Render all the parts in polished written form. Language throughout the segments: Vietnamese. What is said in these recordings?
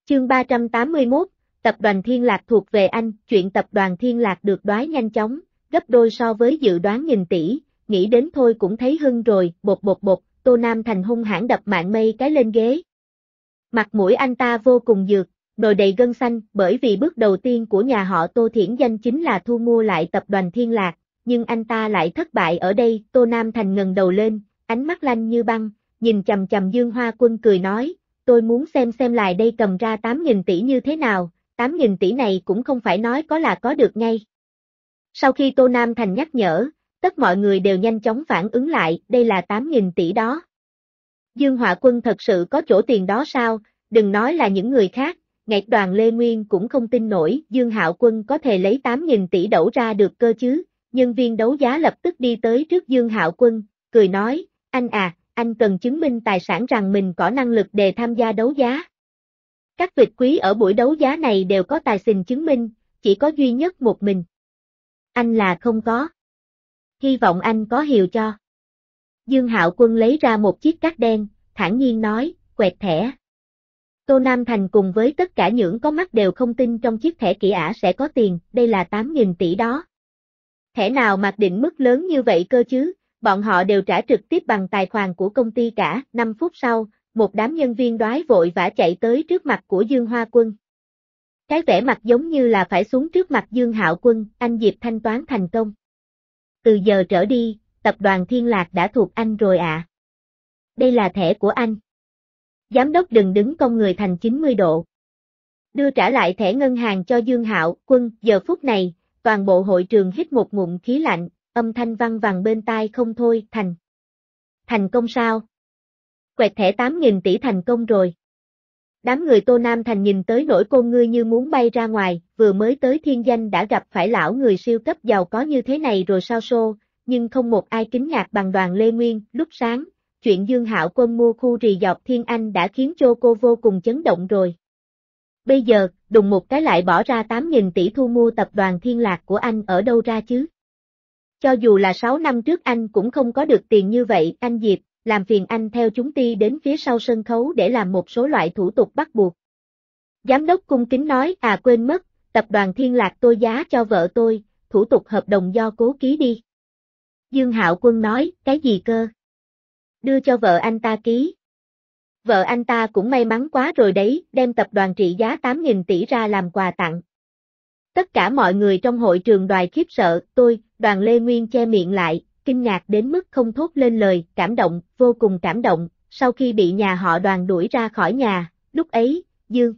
Chương 381, Tập đoàn Thiên Lạc thuộc về anh, chuyện Tập đoàn Thiên Lạc được đoái nhanh chóng, gấp đôi so với dự đoán nghìn tỷ, nghĩ đến thôi cũng thấy hưng rồi, bột bột bột, Tô Nam Thành hung hãn đập mạng mây cái lên ghế. Mặt mũi anh ta vô cùng dược, nồi đầy gân xanh, bởi vì bước đầu tiên của nhà họ Tô Thiển Danh chính là thu mua lại Tập đoàn Thiên Lạc, nhưng anh ta lại thất bại ở đây, Tô Nam Thành ngẩng đầu lên, ánh mắt lạnh như băng, nhìn chằm chằm Dương Hoa Quân cười nói, tôi muốn xem lại đây cầm ra 8.000 tỷ như thế nào, 8.000 tỷ này cũng không phải nói có là có được ngay. Sau khi Tô Nam Thành nhắc nhở, tất mọi người đều nhanh chóng phản ứng lại, đây là 8.000 tỷ đó. Dương Hoa Quân thật sự có chỗ tiền đó sao, đừng nói là những người khác, ngay Đoàn Lê Nguyên cũng không tin nổi, Dương Hạo Quân có thể lấy 8.000 tỷ đẩu ra được cơ chứ, nhân viên đấu giá lập tức đi tới trước Dương Hạo Quân, cười nói, anh à, anh cần chứng minh tài sản rằng mình có năng lực để tham gia đấu giá. Các vịt quý ở buổi đấu giá này đều có tài xình chứng minh, chỉ có duy nhất một mình. Anh là không có. Hy vọng anh có hiểu cho. Dương Hạo Quân lấy ra một chiếc card đen, thản nhiên nói, quẹt thẻ. Tô Nam Thành cùng với tất cả những có mắt đều không tin trong chiếc thẻ kỹ ả sẽ có tiền, đây là 8.000 tỷ đó. Thẻ nào mặc định mức lớn như vậy cơ chứ, bọn họ đều trả trực tiếp bằng tài khoản của công ty cả, 5 phút sau, một đám nhân viên đoái vội vã chạy tới trước mặt của Dương Hoa Quân. Cái vẻ mặt giống như là phải xuống trước mặt Dương Hạo Quân, anh Diệp thanh toán thành công. Từ giờ trở đi, Tập đoàn Thiên Lạc đã thuộc anh rồi ạ. Đây là thẻ của anh. Giám đốc đừng đứng cong người thành 90 độ. Đưa trả lại thẻ ngân hàng cho Dương Hạo Quân, giờ phút này, toàn bộ hội trường hít một ngụm khí lạnh, âm thanh văng vẳng bên tai không thôi, thành công sao? Quẹt thẻ 8.000 tỷ thành công rồi. Đám người Tô Nam Thành nhìn tới nỗi con ngươi như muốn bay ra ngoài, vừa mới tới Thiên Danh đã gặp phải lão người siêu cấp giàu có như thế này rồi sao xô, nhưng không một ai kinh ngạc bằng Đoàn Lê Nguyên, lúc sáng, chuyện Dương Hạo Quân mua khu resort Thiên Anh đã khiến cho cô vô cùng chấn động rồi. Bây giờ, đùng một cái lại bỏ ra 8.000 tỷ thu mua Tập đoàn Thiên Lạc của anh ở đâu ra chứ? Cho dù là 6 năm trước anh cũng không có được tiền như vậy, anh Diệp, làm phiền anh theo chúng ti đến phía sau sân khấu để làm một số loại thủ tục bắt buộc. Giám đốc cung kính nói, quên mất, Tập đoàn Thiên Lạc tôi giá cho vợ tôi, thủ tục hợp đồng do cố ký đi. Dương Hạo Quân nói, cái gì cơ? Đưa cho vợ anh ta ký. Vợ anh ta cũng may mắn quá rồi đấy, đem tập đoàn trị giá 8.000 tỷ ra làm quà tặng. Tất cả mọi người trong hội trường đoài khiếp sợ, Đoàn Lê Nguyên che miệng lại, kinh ngạc đến mức không thốt lên lời, cảm động, vô cùng cảm động, sau khi bị nhà họ Đoàn đuổi ra khỏi nhà, lúc ấy, Dương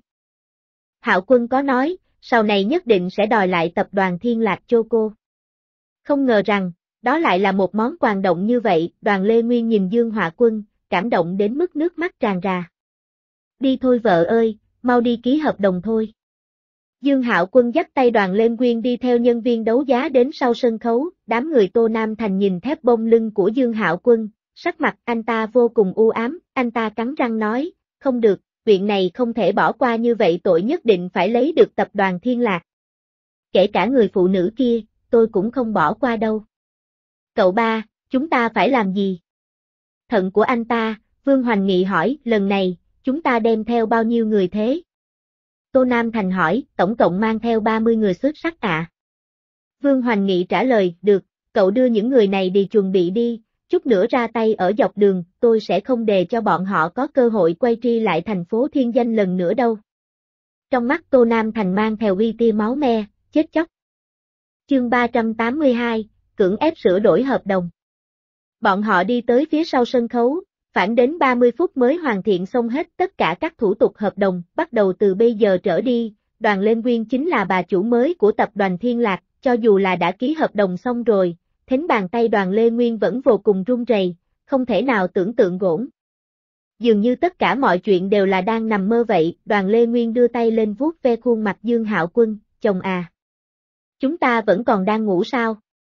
Hạo Quân có nói, sau này nhất định sẽ đòi lại tập đoàn Thiên Lạc cho cô. Không ngờ rằng, đó lại là một món quà động như vậy, Đoàn Lê Nguyên nhìn Dương Hạo Quân, cảm động đến mức nước mắt tràn ra. Đi thôi vợ ơi, mau đi ký hợp đồng thôi. Dương Hạo Quân dắt tay Đoàn Lê Nguyên đi theo nhân viên đấu giá đến sau sân khấu, đám người Tô Nam Thành nhìn thép bông lưng của Dương Hạo Quân, sắc mặt anh ta vô cùng u ám, anh ta cắn răng nói, không được, chuyện này không thể bỏ qua như vậy, tội nhất định phải lấy được tập đoàn Thiên Lạc. Kể cả người phụ nữ kia, tôi cũng không bỏ qua đâu. Cậu ba, chúng ta phải làm gì? Thận của anh ta, Vương Hoành Nghị hỏi, lần này, chúng ta đem theo bao nhiêu người thế? Tô Nam Thành hỏi, tổng cộng mang theo 30 người xuất sắc ạ. Vương Hoành Nghị trả lời, được, cậu đưa những người này đi chuẩn bị đi, chút nữa ra tay ở dọc đường, tôi sẽ không để cho bọn họ có cơ hội quay tri lại thành phố Thiên Danh lần nữa đâu. Trong mắt Tô Nam Thành mang theo uy tia máu me, chết chóc. Chương 382, cưỡng ép sửa đổi hợp đồng. Bọn họ đi tới phía sau sân khấu, phản đến 30 phút mới hoàn thiện xong hết tất cả các thủ tục hợp đồng, bắt đầu từ bây giờ trở đi, Đoàn Lê Nguyên chính là bà chủ mới của tập đoàn Thiên Lạc, cho dù là đã ký hợp đồng xong rồi, thính bàn tay Đoàn Lê Nguyên vẫn vô cùng run rẩy, không thể nào tưởng tượng ngỗng. Dường như tất cả mọi chuyện đều là đang nằm mơ vậy, Đoàn Lê Nguyên đưa tay lên vuốt ve khuôn mặt Dương Hạo Quân, chồng à. Chúng ta vẫn còn đang ngủ sao?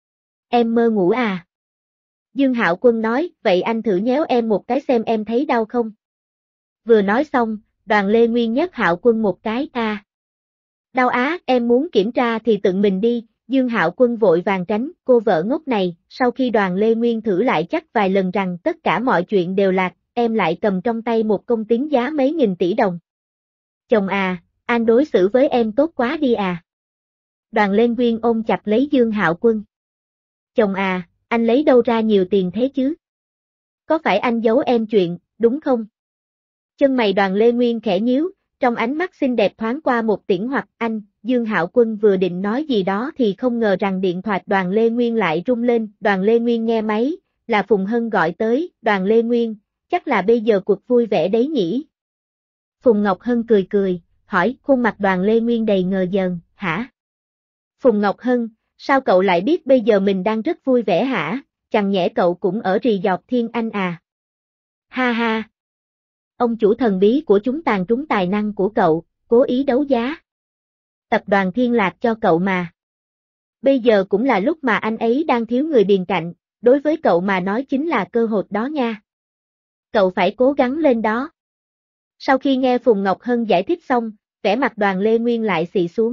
Em mơ ngủ à? Dương Hạo Quân nói, vậy anh thử nhéo em một cái xem em thấy đau không? Vừa nói xong, Đoàn Lê Nguyên nhấc Hạo Quân một cái, đau á, em muốn kiểm tra thì tự mình đi, Dương Hạo Quân vội vàng tránh, cô vợ ngốc này, sau khi Đoàn Lê Nguyên thử lại chắc vài lần rằng tất cả mọi chuyện đều lạc, em lại cầm trong tay một công tín giá mấy nghìn tỷ đồng. Chồng à, anh đối xử với em tốt quá đi à. Đoàn Lê Nguyên ôm chặt lấy Dương Hạo Quân. Chồng à, anh lấy đâu ra nhiều tiền thế chứ? Có phải anh giấu em chuyện, đúng không? Chân mày Đoàn Lê Nguyên khẽ nhíu, trong ánh mắt xinh đẹp thoáng qua một tiễn hoặc anh, Dương Hạo Quân vừa định nói gì đó thì không ngờ rằng điện thoại Đoàn Lê Nguyên lại rung lên, Đoàn Lê Nguyên nghe máy, là Phùng Hân gọi tới, Đoàn Lê Nguyên, chắc là bây giờ cuộc vui vẻ đấy nhỉ? Phùng Ngọc Hân cười cười, hỏi, khuôn mặt Đoàn Lê Nguyên đầy ngờ ngờn, hả? Phùng Ngọc Hân, sao cậu lại biết bây giờ mình đang rất vui vẻ hả? Chẳng nhẽ cậu cũng ở Resort Thiên Anh à? Ha ha! Ông chủ thần bí của chúng tàn trúng tài năng của cậu, cố ý đấu giá tập đoàn Thiên Lạc cho cậu mà. Bây giờ cũng là lúc mà anh ấy đang thiếu người bên cạnh, đối với cậu mà nói chính là cơ hội đó nha. Cậu phải cố gắng lên đó. Sau khi nghe Phùng Ngọc Hân giải thích xong, vẻ mặt Đoàn Lê Nguyên lại xị xuống.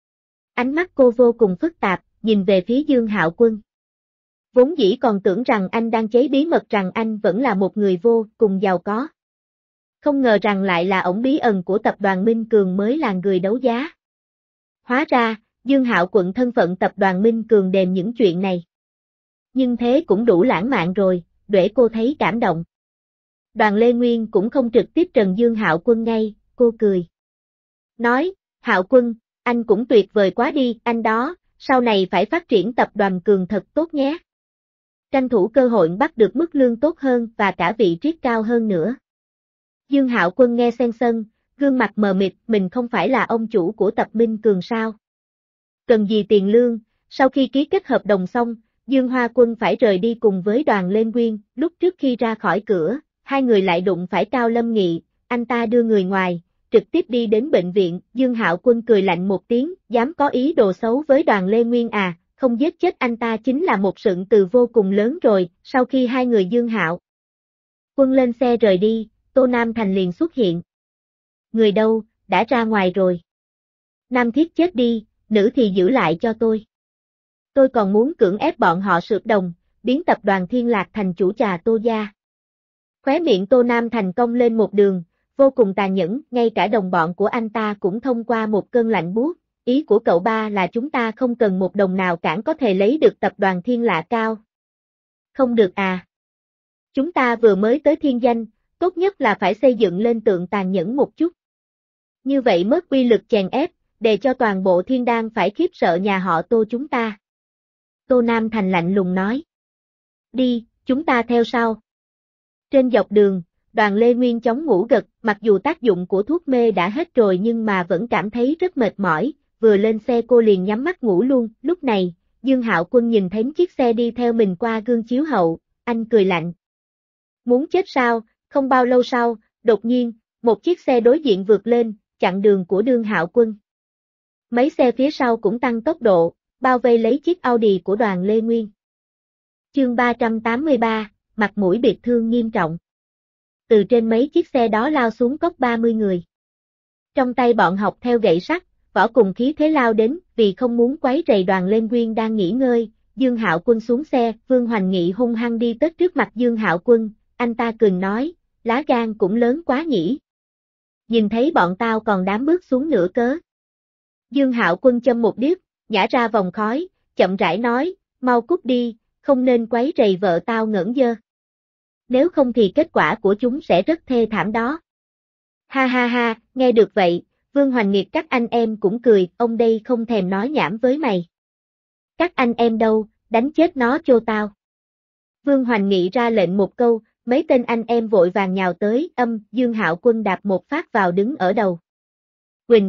Ánh mắt cô vô cùng phức tạp, nhìn về phía Dương Hạo Quân. Vốn dĩ còn tưởng rằng anh đang chế bí mật rằng anh vẫn là một người vô cùng giàu có. Không ngờ rằng lại là ổng bí ẩn của tập đoàn Minh Cường mới là người đấu giá. Hóa ra, Dương Hạo Quận thân phận tập đoàn Minh Cường đềm những chuyện này. Nhưng thế cũng đủ lãng mạn rồi, để cô thấy cảm động. Đoàn Lê Nguyên cũng không trực tiếp trần Dương Hạo Quân ngay, cô cười. Nói, Hạo Quân, anh cũng tuyệt vời quá đi, anh đó, sau này phải phát triển tập đoàn Cường thật tốt nhé. Tranh thủ cơ hội bắt được mức lương tốt hơn và cả vị trí cao hơn nữa. Dương Hạo Quân nghe sen sân, gương mặt mờ mịt, mình không phải là ông chủ của tập Minh Cường sao? Cần gì tiền lương, sau khi ký kết hợp đồng xong, Dương Hoa Quân phải rời đi cùng với Đoàn Lê Nguyên, lúc trước khi ra khỏi cửa, hai người lại đụng phải Cao Lâm Nghị, anh ta đưa người ngoài, trực tiếp đi đến bệnh viện, Dương Hạo Quân cười lạnh một tiếng, dám có ý đồ xấu với Đoàn Lê Nguyên à, không giết chết anh ta chính là một sựng từ vô cùng lớn rồi, sau khi hai người Dương Hạo Quân lên xe rời đi, Tô Nam Thành liền xuất hiện. Người đâu, đã ra ngoài rồi. Nam Thiết chết đi, nữ thì giữ lại cho tôi. Tôi còn muốn cưỡng ép bọn họ sượt đồng, biến tập đoàn Thiên Lạc thành chủ trà Tô gia. Khóe miệng Tô Nam Thành cong lên một đường, vô cùng tàn nhẫn, ngay cả đồng bọn của anh ta cũng thông qua một cơn lạnh buốt. Ý của cậu ba là chúng ta không cần một đồng nào cản có thể lấy được tập đoàn Thiên Lạc cao. Không được à. Chúng ta vừa mới tới thiên danh, tốt nhất là phải xây dựng lên tượng tàn nhẫn một chút. Như vậy mất uy lực chèn ép, để cho toàn bộ thiên đan phải khiếp sợ nhà họ Tô chúng ta. Tô Nam Thành lạnh lùng nói. Đi, chúng ta theo sau. Trên dọc đường, Đoàn Lê Nguyên chống ngủ gật, mặc dù tác dụng của thuốc mê đã hết rồi nhưng mà vẫn cảm thấy rất mệt mỏi, vừa lên xe cô liền nhắm mắt ngủ luôn, lúc này, Dương Hạo Quân nhìn thấy chiếc xe đi theo mình qua gương chiếu hậu, anh cười lạnh. Muốn chết sao, không bao lâu sau, đột nhiên, một chiếc xe đối diện vượt lên, chặn đường của Dương Hạo Quân. Mấy xe phía sau cũng tăng tốc độ, bao vây lấy chiếc Audi của Đoàn Lê Nguyên. Chương 383, mặt mũi biệt thương nghiêm trọng. Từ trên mấy chiếc xe đó lao xuống cốc 30 người. Trong tay bọn học theo gậy sắt, võ cùng khí thế lao đến, vì không muốn quấy rầy Đoàn Lê Nguyên đang nghỉ ngơi, Dương Hạo Quân xuống xe, Vương Hoành Nghị hung hăng đi tới trước mặt Dương Hạo Quân, anh ta cười nói, lá gan cũng lớn quá nhỉ. Nhìn thấy bọn tao còn dám bước xuống nữa cớ. Dương Hạo Quân châm một điếc, nhả ra vòng khói, chậm rãi nói, mau cút đi, không nên quấy rầy vợ tao ngẩn dơ. Nếu không thì kết quả của chúng sẽ rất thê thảm đó. Ha ha ha, nghe được vậy, Vương Hoành Nghiệt các anh em cũng cười, ông đây không thèm nói nhảm với mày. Các anh em đâu, đánh chết nó cho tao. Vương Hoành Nghị ra lệnh một câu, mấy tên anh em vội vàng nhào tới, Dương Hạo Quân đạp một phát vào đứng ở đầu. Quỳnh.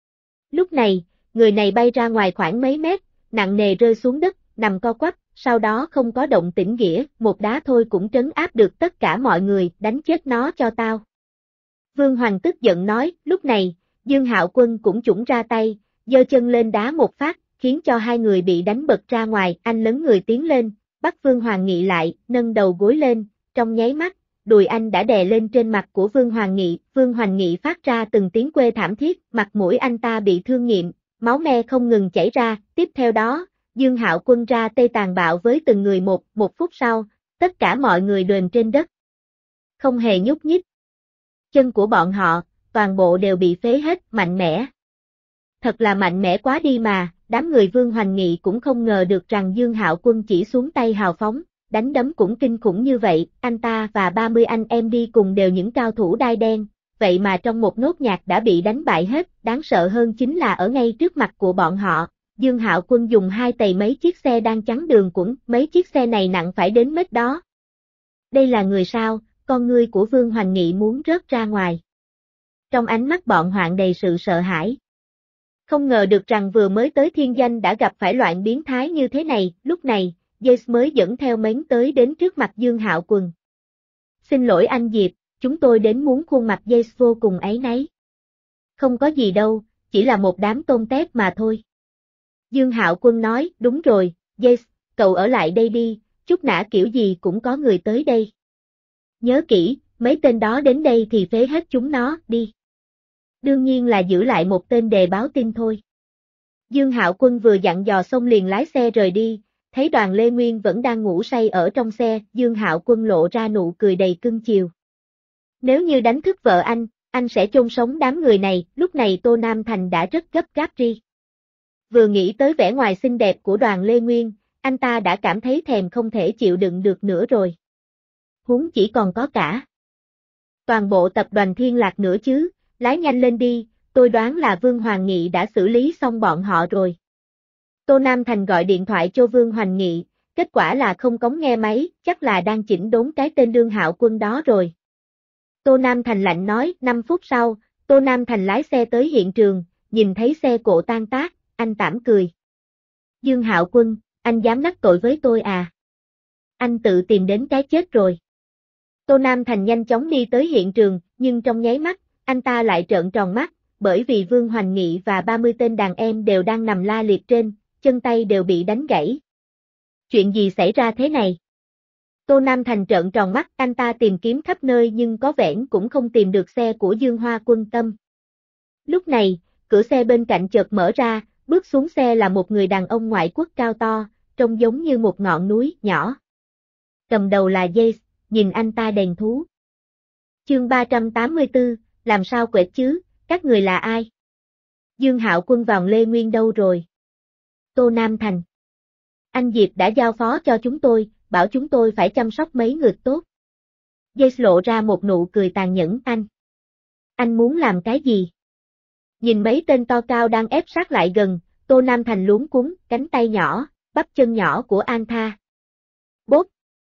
Lúc này, người này bay ra ngoài khoảng mấy mét, nặng nề rơi xuống đất, nằm co quắp, sau đó không có động tĩnh nghĩa, một đá thôi cũng trấn áp được tất cả mọi người, đánh chết nó cho tao. Vương Hoành tức giận nói, lúc này, Dương Hạo Quân cũng chủng ra tay, giơ chân lên đá một phát, khiến cho hai người bị đánh bật ra ngoài, anh lấn người tiến lên, bắt Vương Hoàng Nghị lại, nâng đầu gối lên, trong nháy mắt, đùi anh đã đè lên trên mặt của Vương Hoàng Nghị phát ra từng tiếng kêu thảm thiết, mặt mũi anh ta bị thương nghiệm, máu me không ngừng chảy ra, tiếp theo đó, Dương Hạo Quân ra tay tàn bạo với từng người một phút sau, tất cả mọi người đền trên đất. Không hề nhúc nhích. Chân của bọn họ, toàn bộ đều bị phế hết, mạnh mẽ. Thật là mạnh mẽ quá đi mà, đám người Vương Hoành Nghị cũng không ngờ được rằng Dương Hạo Quân chỉ xuống tay hào phóng, đánh đấm cũng kinh khủng như vậy, anh ta và 30 anh em đi cùng đều những cao thủ đai đen, vậy mà trong một nốt nhạc đã bị đánh bại hết, đáng sợ hơn chính là ở ngay trước mặt của bọn họ, Dương Hạo Quân dùng hai tầy mấy chiếc xe đang chắn đường quẩn, mấy chiếc xe này nặng phải đến mét đó. Đây là người sao, con ngươi của Vương Hoành Nghị muốn rớt ra ngoài. Trong ánh mắt bọn hoạn đầy sự sợ hãi. Không ngờ được rằng vừa mới tới thiên danh đã gặp phải loạn biến thái như thế này, lúc này, Jace mới dẫn theo mến tới đến trước mặt Dương Hạo Quân. Xin lỗi anh Diệp, chúng tôi đến muốn khuôn mặt Jace vô cùng áy náy. Không có gì đâu, chỉ là một đám tôm tép mà thôi. Dương Hạo Quân nói, đúng rồi, Jace, cậu ở lại đây đi, chút nã kiểu gì cũng có người tới đây. Nhớ kỹ, mấy tên đó đến đây thì phế hết chúng nó, đi. Đương nhiên là giữ lại một tên đề báo tin thôi. Dương Hạo Quân vừa dặn dò xong liền lái xe rời đi, thấy Đoàn Lê Nguyên vẫn đang ngủ say ở trong xe, Dương Hạo Quân lộ ra nụ cười đầy cưng chiều. Nếu như đánh thức vợ anh sẽ chôn sống đám người này, lúc này Tô Nam Thành đã rất gấp gáp ri. Vừa nghĩ tới vẻ ngoài xinh đẹp của Đoàn Lê Nguyên, anh ta đã cảm thấy thèm không thể chịu đựng được nữa rồi. Huống chỉ còn có cả toàn bộ tập đoàn Thiên Lạc nữa chứ, lái nhanh lên đi, tôi đoán là Vương Hoành Nghị đã xử lý xong bọn họ rồi. Tô Nam Thành gọi điện thoại cho Vương Hoành Nghị, kết quả là không cống nghe máy, chắc là đang chỉnh đốn cái tên Dương Hạo Quân đó rồi. Tô Nam Thành lạnh nói, 5 phút sau, Tô Nam Thành lái xe tới hiện trường, nhìn thấy xe cộ tan tác, anh tảm cười. Dương Hạo Quân, anh dám đắc tội với tôi à? Anh tự tìm đến cái chết rồi. Tô Nam Thành nhanh chóng đi tới hiện trường, nhưng trong nháy mắt, anh ta lại trợn tròn mắt, bởi vì Vương Hoành Nghị và 30 tên đàn em đều đang nằm la liệt trên, chân tay đều bị đánh gãy. Chuyện gì xảy ra thế này? Tô Nam Thành trợn tròn mắt, anh ta tìm kiếm khắp nơi nhưng có vẻ cũng không tìm được xe của Dương Hoa Quân Tâm. Lúc này, cửa xe bên cạnh chợt mở ra, bước xuống xe là một người đàn ông ngoại quốc cao to, trông giống như một ngọn núi nhỏ. Cầm đầu là Jace, nhìn anh ta đèn thú. Chương 384, làm sao quệt chứ, các người là ai? Dương Hạo Quân Đoàn Lê Nguyên đâu rồi? Tô Nam Thành. Anh Diệp đã giao phó cho chúng tôi, bảo chúng tôi phải chăm sóc mấy người tốt. Jace lộ ra một nụ cười tàn nhẫn, anh muốn làm cái gì? Nhìn mấy tên to cao đang ép sát lại gần, Tô Nam Thành luống cuống, cánh tay nhỏ, bắp chân nhỏ của An Tha. Bốp!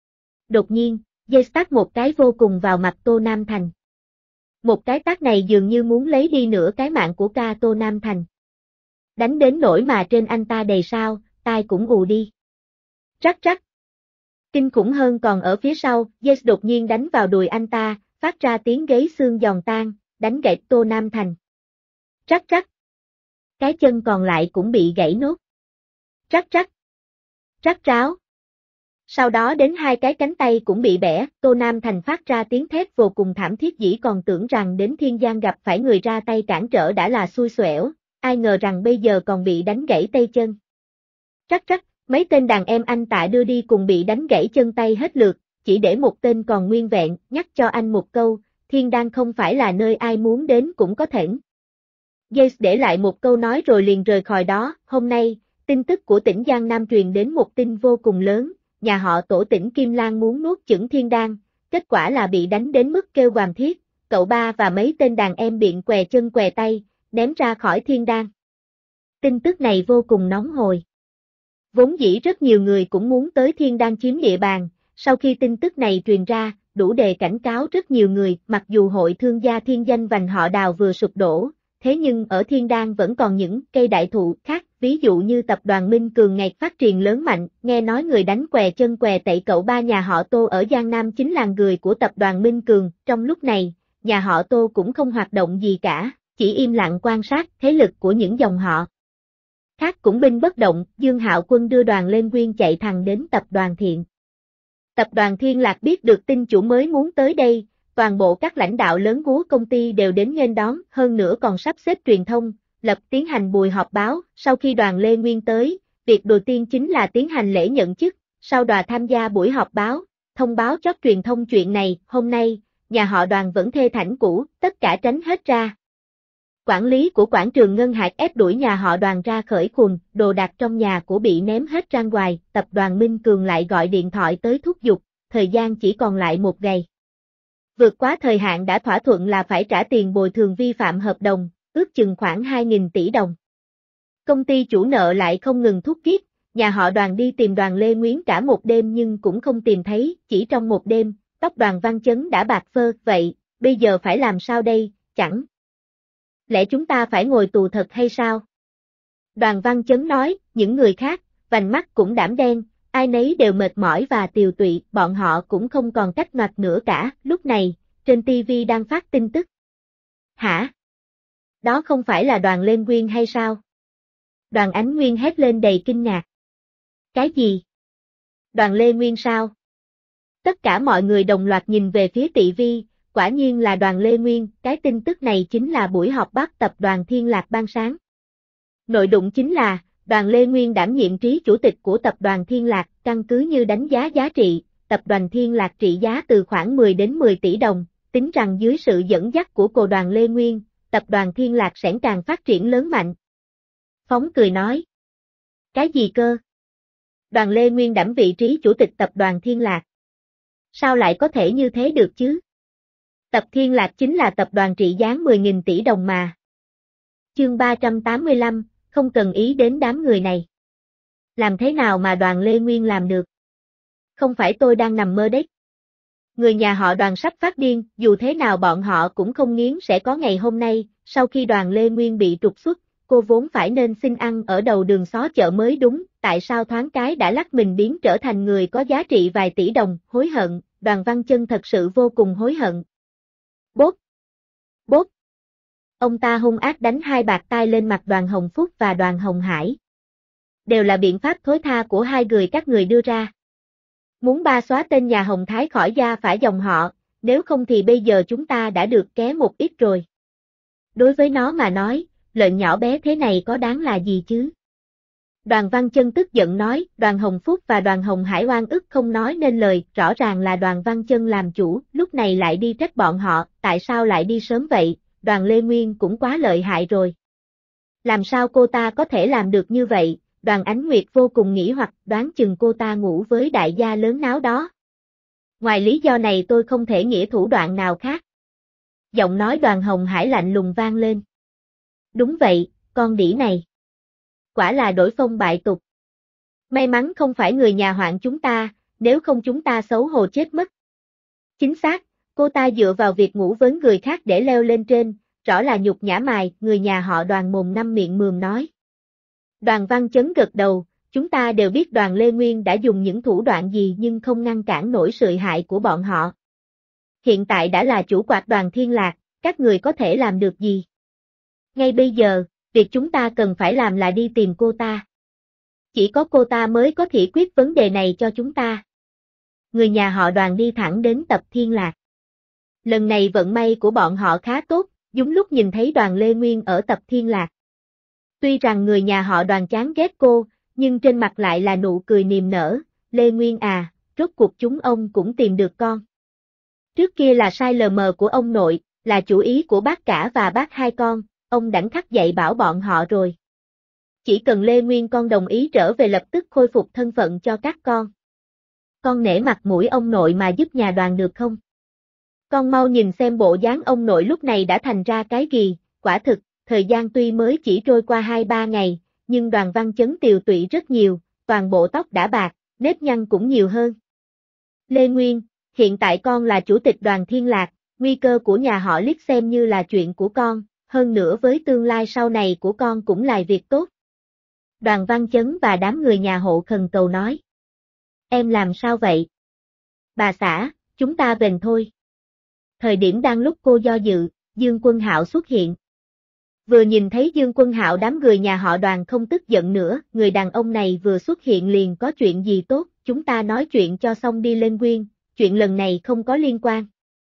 Đột nhiên, Jace tát một cái vô cùng vào mặt Tô Nam Thành. Một cái tát này dường như muốn lấy đi nửa cái mạng của ca Tô Nam Thành. Đánh đến nỗi mà trên anh ta đầy sao, tai cũng ù đi. Rắc rắc. Kinh khủng hơn còn ở phía sau, Jace đột nhiên đánh vào đùi anh ta, phát ra tiếng gáy xương giòn tan, đánh gãy Tô Nam Thành. Rắc rắc. Cái chân còn lại cũng bị gãy nốt. Rắc rắc. Rắc ráo. Sau đó đến hai cái cánh tay cũng bị bẻ, Tô Nam Thành phát ra tiếng thét vô cùng thảm thiết, dĩ còn tưởng rằng đến thiên giang gặp phải người ra tay cản trở đã là xui xẻo, ai ngờ rằng bây giờ còn bị đánh gãy tay chân. Rắc rắc, mấy tên đàn em anh Tạ đưa đi cùng bị đánh gãy chân tay hết lượt, chỉ để một tên còn nguyên vẹn, nhắc cho anh một câu, thiên đàng không phải là nơi ai muốn đến cũng có thể. Jace để lại một câu nói rồi liền rời khỏi đó, hôm nay, tin tức của tỉnh Giang Nam truyền đến một tin vô cùng lớn. Nhà họ Tổ tỉnh Kim Lan muốn nuốt chửng thiên đàng, kết quả là bị đánh đến mức kêu oàm thiết, cậu ba và mấy tên đàn em biện què chân què tay, ném ra khỏi thiên đàng. Tin tức này vô cùng nóng hổi. Vốn dĩ rất nhiều người cũng muốn tới thiên đàng chiếm địa bàn, sau khi tin tức này truyền ra, đủ để cảnh cáo rất nhiều người, mặc dù hội thương gia thiên danh vành họ Đào vừa sụp đổ, thế nhưng ở thiên đàng vẫn còn những cây đại thụ khác. Ví dụ như tập đoàn Minh Cường ngày phát triển lớn mạnh, nghe nói người đánh què chân què tẩy cậu ba nhà họ Tô ở Giang Nam chính là người của tập đoàn Minh Cường, trong lúc này, nhà họ Tô cũng không hoạt động gì cả, chỉ im lặng quan sát thế lực của những dòng họ. Khác cũng binh bất động, Dương Hạo Quân đưa Đoàn Lên Nguyên chạy thẳng đến tập đoàn Thiện. Tập đoàn Thiên Lạc biết được tin chủ mới muốn tới đây, toàn bộ các lãnh đạo lớn của công ty đều đến nghênh đón, hơn nữa còn sắp xếp truyền thông. Lập tiến hành buổi họp báo, sau khi Đoàn Lê Nguyên tới, việc đầu tiên chính là tiến hành lễ nhận chức, sau đoàn tham gia buổi họp báo, thông báo cho truyền thông chuyện này, hôm nay, nhà họ Đoàn vẫn thê thảm cũ, tất cả tránh hết ra. Quản lý của quảng trường Ngân Hạc ép đuổi nhà họ Đoàn ra khởi khuôn, đồ đạc trong nhà của bị ném hết ra ngoài, tập đoàn Minh Cường lại gọi điện thoại tới thúc giục, thời gian chỉ còn lại 1 ngày. Vượt quá thời hạn đã thỏa thuận là phải trả tiền bồi thường vi phạm hợp đồng, ước chừng khoảng 2.000 tỷ đồng. Công ty chủ nợ lại không ngừng thúc giục, nhà họ Đoàn đi tìm Đoàn Lê Nguyên cả một đêm nhưng cũng không tìm thấy, chỉ trong một đêm, tóc Đoàn Văn Chấn đã bạc phơ, vậy, bây giờ phải làm sao đây, chẳng lẽ chúng ta phải ngồi tù thật hay sao? Đoàn Văn Chấn nói, những người khác, vành mắt cũng đảm đen, ai nấy đều mệt mỏi và tiều tụy, bọn họ cũng không còn cách mặt nữa cả, lúc này, trên TV đang phát tin tức. Hả? Đó không phải là Đoàn Lê Nguyên hay sao? Đoàn Ánh Nguyên hét lên đầy kinh ngạc. Cái gì? Đoàn Lê Nguyên sao? Tất cả mọi người đồng loạt nhìn về phía TV, quả nhiên là Đoàn Lê Nguyên, cái tin tức này chính là buổi họp bắt tập đoàn Thiên Lạc ban sáng. Nội dung chính là, Đoàn Lê Nguyên đảm nhiệm trí chủ tịch của tập đoàn Thiên Lạc, căn cứ như đánh giá giá trị, tập đoàn Thiên Lạc trị giá từ khoảng 10 đến 10 tỷ đồng, tính rằng dưới sự dẫn dắt của cô Đoàn Lê Nguyên, tập đoàn Thiên Lạc sẽ càng phát triển lớn mạnh. Phóng cười nói. Cái gì cơ? Đoàn Lê Nguyên đảm vị trí chủ tịch tập đoàn Thiên Lạc. Sao lại có thể như thế được chứ? Tập Thiên Lạc chính là tập đoàn trị giá 10.000 tỷ đồng mà. Chương 385, không cần ý đến đám người này. Làm thế nào mà Đoàn Lê Nguyên làm được? Không phải tôi đang nằm mơ đấy. Người nhà họ Đoàn sắp phát điên, dù thế nào bọn họ cũng không nghiến sẽ có ngày hôm nay, sau khi Đoàn Lê Nguyên bị trục xuất, cô vốn phải nên xin ăn ở đầu đường xó chợ mới đúng, tại sao thoáng cái đã lắc mình biến trở thành người có giá trị vài tỷ đồng, hối hận, Đoàn Văn Chấn thật sự vô cùng hối hận. Bốp! Bốp! Ông ta hung ác đánh 2 bạt tai lên mặt Đoàn Hồng Phúc và Đoàn Hồng Hải. Đều là biện pháp thối tha của hai người các người đưa ra. Muốn ba xóa tên nhà Hồng Thái khỏi gia phả dòng họ, nếu không thì bây giờ chúng ta đã được ké một ít rồi. Đối với nó mà nói, lợn nhỏ bé thế này có đáng là gì chứ? Đoàn Văn Chấn tức giận nói, Đoàn Hồng Phúc và Đoàn Hồng Hải oan ức không nói nên lời, rõ ràng là Đoàn Văn Chấn làm chủ, lúc này lại đi trách bọn họ, tại sao lại đi sớm vậy, Đoàn Lê Nguyên cũng quá lợi hại rồi. Làm sao cô ta có thể làm được như vậy, Đoàn Ánh Nguyệt vô cùng nghĩ hoặc đoán chừng cô ta ngủ với đại gia lớn náo đó. Ngoài lý do này tôi không thể nghĩ thủ đoạn nào khác. Giọng nói Đoàn Hồng Hải lạnh lùng vang lên. Đúng vậy, con đĩ này. Quả là đổi phong bại tục. May mắn không phải người nhà hoạn chúng ta, nếu không chúng ta xấu hổ chết mất. Chính xác, cô ta dựa vào việc ngủ với người khác để leo lên trên, rõ là nhục nhã mài, người nhà họ Đoàn mồm năm miệng mườm nói. Đoàn Văn Chấn gật đầu, chúng ta đều biết Đoàn Lê Nguyên đã dùng những thủ đoạn gì nhưng không ngăn cản nổi sự hại của bọn họ. Hiện tại đã là chủ quạt Đoàn Thiên Lạc, các người có thể làm được gì? Ngay bây giờ, việc chúng ta cần phải làm là đi tìm cô ta. Chỉ có cô ta mới có thể quyết vấn đề này cho chúng ta. Người nhà họ Đoàn đi thẳng đến tập Thiên Lạc. Lần này vận may của bọn họ khá tốt, đúng lúc nhìn thấy Đoàn Lê Nguyên ở tập Thiên Lạc. Tuy rằng người nhà họ Đoàn chán ghét cô, nhưng trên mặt lại là nụ cười niềm nở, Lê Nguyên à, rốt cuộc chúng ông cũng tìm được con. Trước kia là sai lờ mờ của ông nội, là chủ ý của bác cả và bác hai con, ông đảnh khắc dạy bảo bọn họ rồi. Chỉ cần Lê Nguyên con đồng ý trở về lập tức khôi phục thân phận cho các con. Con nể mặt mũi ông nội mà giúp nhà Đoàn được không? Con mau nhìn xem bộ dáng ông nội lúc này đã thành ra cái gì, quả thực, thời gian tuy mới chỉ trôi qua 2-3 ngày, nhưng Đoàn Văn Chấn tiều tụy rất nhiều, toàn bộ tóc đã bạc, nếp nhăn cũng nhiều hơn. Lê Nguyên, hiện tại con là chủ tịch Đoàn Thiên Lạc, nguy cơ của nhà họ Liếc xem như là chuyện của con, hơn nữa với tương lai sau này của con cũng là việc tốt. Đoàn Văn Chấn và đám người nhà hộ khẩn cầu nói. Em làm sao vậy? Bà xã, chúng ta về thôi. Thời điểm đang lúc cô do dự, Dương Quân Hạo xuất hiện. Vừa nhìn thấy Dương Quân Hạo đám người nhà họ Đoàn không tức giận nữa, người đàn ông này vừa xuất hiện liền có chuyện gì tốt, chúng ta nói chuyện cho xong đi lên Nguyên, chuyện lần này không có liên quan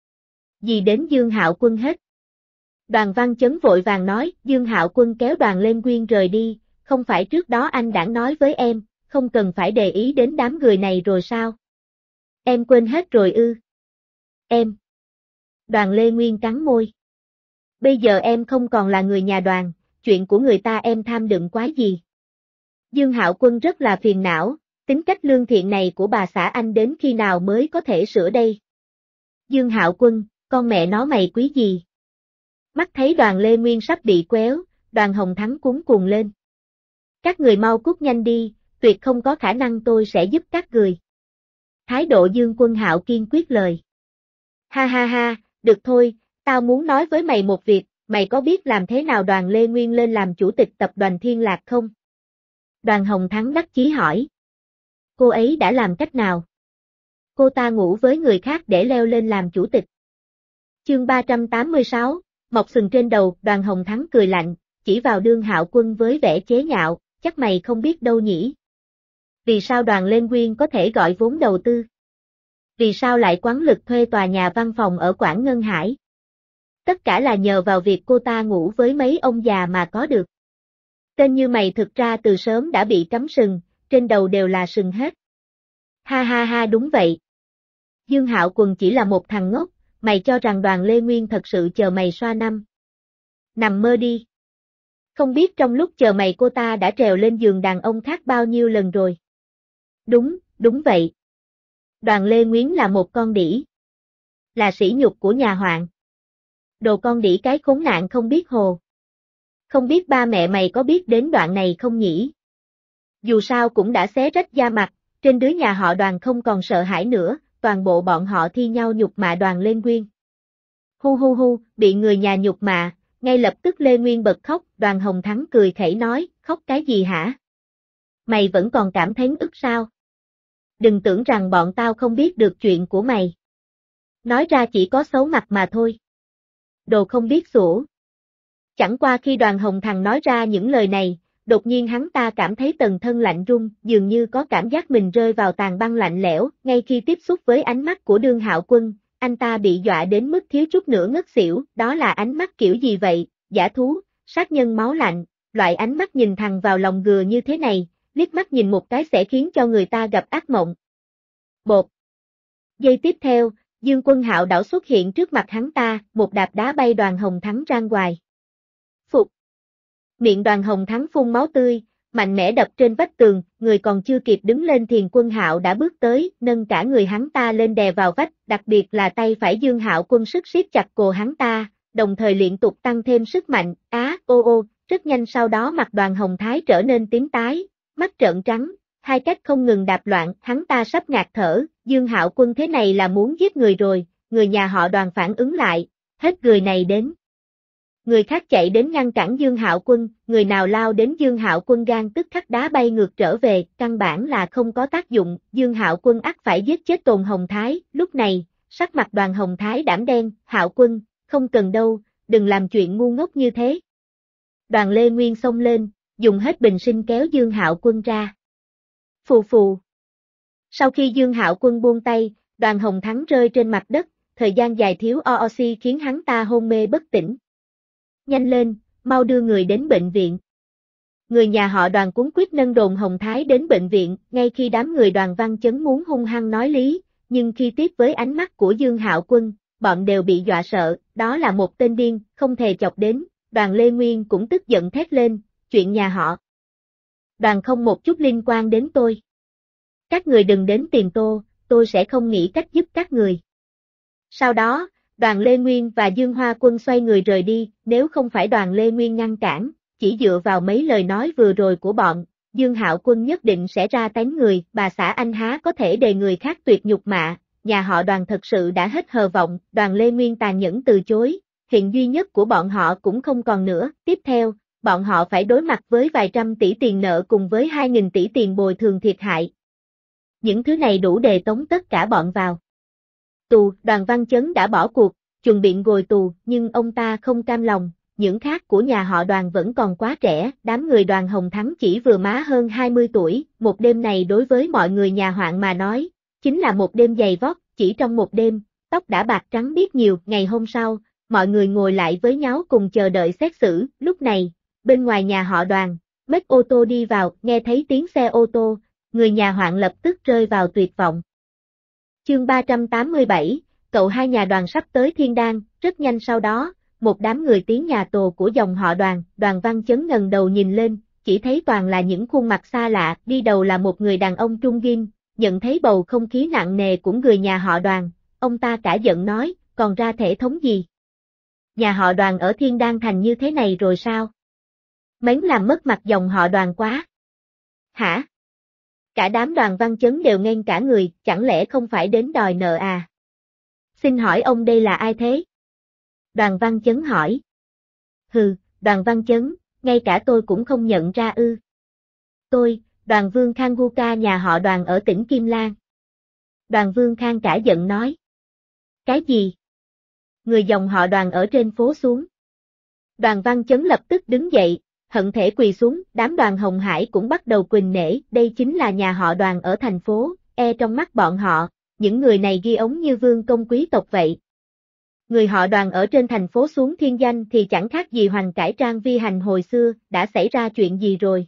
gì đến Dương Hạo Quân hết. Đoàn Văn Chấn vội vàng nói, Dương Hạo Quân kéo Đoàn lên Nguyên rời đi, không phải trước đó anh đã nói với em, không cần phải để ý đến đám người này rồi sao? Em quên hết rồi ư? Em Đoàn Lê Nguyên cắn môi. Bây giờ em không còn là người nhà Đoàn, chuyện của người ta em tham đựng quá gì. Dương Hạo Quân rất là phiền não, tính cách lương thiện này của bà xã anh đến khi nào mới có thể sửa đây. Dương Hạo Quân, con mẹ nó mày quý gì? Mắt thấy Đoàn Lê Nguyên sắp bị quéo, Đoàn Hồng Thắng cuống cuồng lên. Các người mau cút nhanh đi, tuyệt không có khả năng tôi sẽ giúp các người. Thái độ Dương Quân Hạo kiên quyết lời. Ha ha ha, được thôi, tao muốn nói với mày một việc, mày có biết làm thế nào Đoàn Lê Nguyên lên làm chủ tịch tập đoàn Thiên Lạc không? Đoàn Hồng Thắng đắc chí hỏi. Cô ấy đã làm cách nào? Cô ta ngủ với người khác để leo lên làm chủ tịch. Chương 386, mọc sừng trên đầu, Đoàn Hồng Thắng cười lạnh, chỉ vào Dương Hạo Quân với vẻ chế nhạo, chắc mày không biết đâu nhỉ. Vì sao Đoàn Lê Nguyên có thể gọi vốn đầu tư? Vì sao lại quán lực thuê tòa nhà văn phòng ở Quảng Ngân Hải? Tất cả là nhờ vào việc cô ta ngủ với mấy ông già mà có được. Tên như mày thực ra từ sớm đã bị cắm sừng, trên đầu đều là sừng hết. Ha ha ha, đúng vậy. Dương Hạo Quân chỉ là một thằng ngốc, mày cho rằng Đoàn Lê Nguyên thật sự chờ mày xoa năm. Nằm mơ đi. Không biết trong lúc chờ mày cô ta đã trèo lên giường đàn ông khác bao nhiêu lần rồi. Đúng vậy. Đoàn Lê Nguyên là một con đĩ. Là sỉ nhục của nhà hoạn. Đồ con đĩ cái khốn nạn không biết hồ. Không biết ba mẹ mày có biết đến đoạn này không nhỉ? Dù sao cũng đã xé rách da mặt, trên đứa nhà họ Đoàn không còn sợ hãi nữa, toàn bộ bọn họ thi nhau nhục mạ Đoàn Lê Nguyên. Hu hu hu, bị người nhà nhục mạ, ngay lập tức Lê Nguyên bật khóc, Đoàn Hồng Thắng cười khẩy nói, khóc cái gì hả? Mày vẫn còn cảm thấy ức sao? Đừng tưởng rằng bọn tao không biết được chuyện của mày. Nói ra chỉ có xấu mặt mà thôi. Đồ không biết xủa. Chẳng qua khi Đoàn Hồng Thắng nói ra những lời này, đột nhiên hắn ta cảm thấy toàn thân lạnh run, dường như có cảm giác mình rơi vào tàn băng lạnh lẽo, ngay khi tiếp xúc với ánh mắt của Dương Hạo Quân, anh ta bị dọa đến mức thiếu chút nữa ngất xỉu, đó là ánh mắt kiểu gì vậy, dã thú, sát nhân máu lạnh, loại ánh mắt nhìn thẳng vào lòng gừa như thế này, liếc mắt nhìn một cái sẽ khiến cho người ta gặp ác mộng. Bột. Giây tiếp theo, Dương Quân Hạo đảo xuất hiện trước mặt hắn ta, một đạp đá bay Đoàn Hồng Thắng ra ngoài. Phục. Miệng Đoàn Hồng Thắng phun máu tươi, mạnh mẽ đập trên vách tường, người còn chưa kịp đứng lên thì Quân Hạo đã bước tới, nâng cả người hắn ta lên đè vào vách, đặc biệt là tay phải Dương Hạo Quân sức siết chặt cổ hắn ta, đồng thời liên tục tăng thêm sức mạnh, rất nhanh sau đó mặt Đoàn Hồng Thái trở nên tím tái, mắt trợn trắng, hai cách không ngừng đạp loạn, hắn ta sắp ngạt thở, Dương Hạo Quân thế này là muốn giết người rồi, người nhà họ Đoàn phản ứng lại, hết người này đến. Người khác chạy đến ngăn cản Dương Hạo Quân, người nào lao đến Dương Hạo Quân gan tức khắc đá bay ngược trở về, căn bản là không có tác dụng, Dương Hạo Quân ắt phải giết chết Tôn Hồng Thái, lúc này, sắc mặt Đoàn Hồng Thái đảm đen, Hạo Quân, không cần đâu, đừng làm chuyện ngu ngốc như thế. Đoàn Lê Nguyên xông lên, dùng hết bình sinh kéo Dương Hạo Quân ra. Phù phù. Sau khi Dương Hạo Quân buông tay, Đoàn Hồng Thắng rơi trên mặt đất, thời gian dài thiếu oxy khiến hắn ta hôn mê bất tỉnh. Nhanh lên, mau đưa người đến bệnh viện. Người nhà họ Đoàn cuống quýt nâng Đồn Hồng Thái đến bệnh viện, ngay khi đám người Đoàn Văn Chấn muốn hung hăng nói lý, nhưng khi tiếp với ánh mắt của Dương Hạo Quân, bọn đều bị dọa sợ, đó là một tên điên, không thể chọc đến, Đoàn Lê Nguyên cũng tức giận thét lên, chuyện nhà họ Đoàn không một chút liên quan đến tôi. Các người đừng đến tìm tôi sẽ không nghĩ cách giúp các người. Sau đó, Đoàn Lê Nguyên và Dương Hoa Quân xoay người rời đi, nếu không phải Đoàn Lê Nguyên ngăn cản, chỉ dựa vào mấy lời nói vừa rồi của bọn, Dương Hạo Quân nhất định sẽ ra tánh người, bà xã anh há có thể để người khác tuyệt nhục mạ, nhà họ Đoàn thật sự đã hết hờ vọng, Đoàn Lê Nguyên tàn nhẫn từ chối, hiện duy nhất của bọn họ cũng không còn nữa, tiếp theo, bọn họ phải đối mặt với vài trăm tỷ tiền nợ cùng với 2.000 tỷ tiền bồi thường thiệt hại. Những thứ này đủ để tống tất cả bọn vào tù, Đoàn Văn Chấn đã bỏ cuộc, chuẩn bị ngồi tù, nhưng ông ta không cam lòng, những khác của nhà họ Đoàn vẫn còn quá trẻ, đám người Đoàn Hồng Thắng chỉ vừa má hơn 20 tuổi, một đêm này đối với mọi người nhà hoạn mà nói, chính là một đêm dày vót, chỉ trong một đêm, tóc đã bạc trắng biết nhiều, ngày hôm sau, mọi người ngồi lại với nhau cùng chờ đợi xét xử, lúc này, bên ngoài nhà họ Đoàn, mấy ô tô đi vào, nghe thấy tiếng xe ô tô, người nhà hoạn lập tức rơi vào tuyệt vọng. Chương 387, cậu hai nhà Đoàn sắp tới Thiên Đan, rất nhanh sau đó, một đám người tiến nhà tù của dòng họ Đoàn, Đoàn Văn Chấn ngẩng đầu nhìn lên, chỉ thấy toàn là những khuôn mặt xa lạ, đi đầu là một người đàn ông trung niên, nhận thấy bầu không khí nặng nề của người nhà họ Đoàn, ông ta cả giận nói, còn ra thể thống gì? Nhà họ Đoàn ở Thiên Đan thành như thế này rồi sao? Mến làm mất mặt dòng họ Đoàn quá. Hả? Cả đám Đoàn Văn Chấn đều ngây cả người, chẳng lẽ không phải đến đòi nợ à? Xin hỏi ông đây là ai thế? Đoàn Văn Chấn hỏi. Hừ, Đoàn Văn Chấn, ngay cả tôi cũng không nhận ra ư. Tôi, Đoàn Vương Khang Guka nhà họ Đoàn ở tỉnh Kim Lan. Đoàn Vương Khang cả giận nói. Cái gì? Người dòng họ Đoàn ở trên phố xuống. Đoàn Văn Chấn lập tức đứng dậy, hận thể quỳ xuống, đám Đoàn Hồng Hải cũng bắt đầu quỳ nể, đây chính là nhà họ Đoàn ở thành phố, trong mắt bọn họ, những người này ghi ống như vương công quý tộc vậy. Người họ Đoàn ở trên thành phố xuống thiên danh thì chẳng khác gì Hoành cải trang vi hành hồi xưa, đã xảy ra chuyện gì rồi?